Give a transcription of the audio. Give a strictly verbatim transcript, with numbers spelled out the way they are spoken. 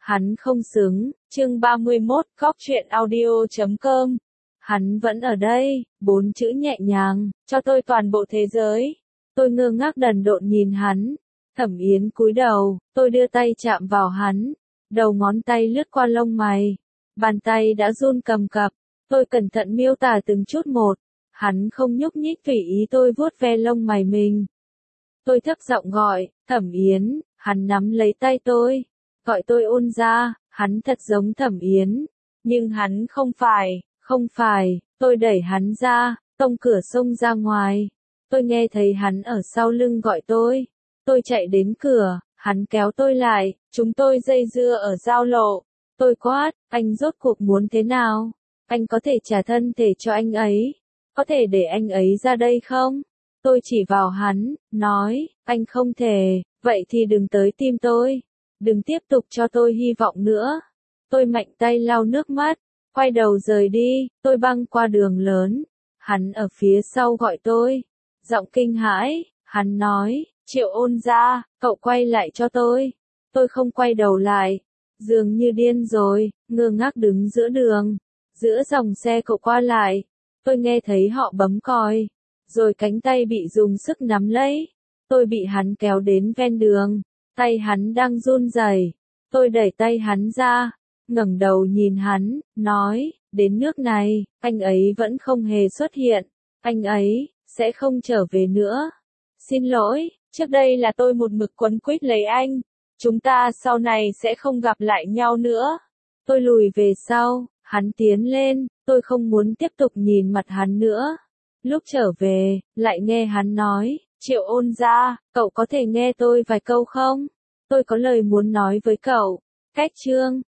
Hắn không xứng, chương ba mươi mốt, góc truyện audio chấm com. Hắn vẫn ở đây, bốn chữ nhẹ nhàng, cho tôi toàn bộ thế giới. Tôi ngơ ngác đần độn nhìn hắn. Thẩm Yến cúi đầu, tôi đưa tay chạm vào hắn. Đầu ngón tay lướt qua lông mày. Bàn tay đã run cầm cập. Tôi cẩn thận miêu tả từng chút một. Hắn không nhúc nhích tùy ý tôi vuốt ve lông mày mình. Tôi thấp giọng gọi, Thẩm Yến, hắn nắm lấy tay tôi. Gọi tôi ôn ra, hắn thật giống Thẩm Yến. Nhưng hắn không phải, không phải, tôi đẩy hắn ra, tông cửa xông ra ngoài. Tôi nghe thấy hắn ở sau lưng gọi tôi. Tôi chạy đến cửa, hắn kéo tôi lại, chúng tôi dây dưa ở giao lộ. Tôi quát, anh rốt cuộc muốn thế nào? Anh có thể trả thân thể cho anh ấy? Có thể để anh ấy ra đây không? Tôi chỉ vào hắn, nói, anh không thể, vậy thì đừng tới tìm tôi. Đừng tiếp tục cho tôi hy vọng nữa. Tôi mạnh tay lau nước mắt, quay đầu rời đi, tôi băng qua đường lớn. Hắn ở phía sau gọi tôi. Giọng kinh hãi, hắn nói, Triệu Ôn Gia, cậu quay lại cho tôi. Tôi không quay đầu lại. Dường như điên rồi, ngơ ngác đứng giữa đường. Giữa dòng xe cậu qua lại. Tôi nghe thấy họ bấm còi. Rồi cánh tay bị dùng sức nắm lấy. Tôi bị hắn kéo đến ven đường. Tay hắn đang run rẩy. Tôi đẩy tay hắn ra, ngẩng đầu nhìn hắn, nói, đến nước này, anh ấy vẫn không hề xuất hiện. Anh ấy sẽ không trở về nữa. Xin lỗi, trước đây là tôi một mực quấn quýt lấy anh. Chúng ta sau này sẽ không gặp lại nhau nữa. Tôi lùi về sau, hắn tiến lên, tôi không muốn tiếp tục nhìn mặt hắn nữa. Lúc trở về, lại nghe hắn nói, Triệu Ôn Gia, cậu có thể nghe tôi vài câu không? Tôi có lời muốn nói với cậu. Cách chương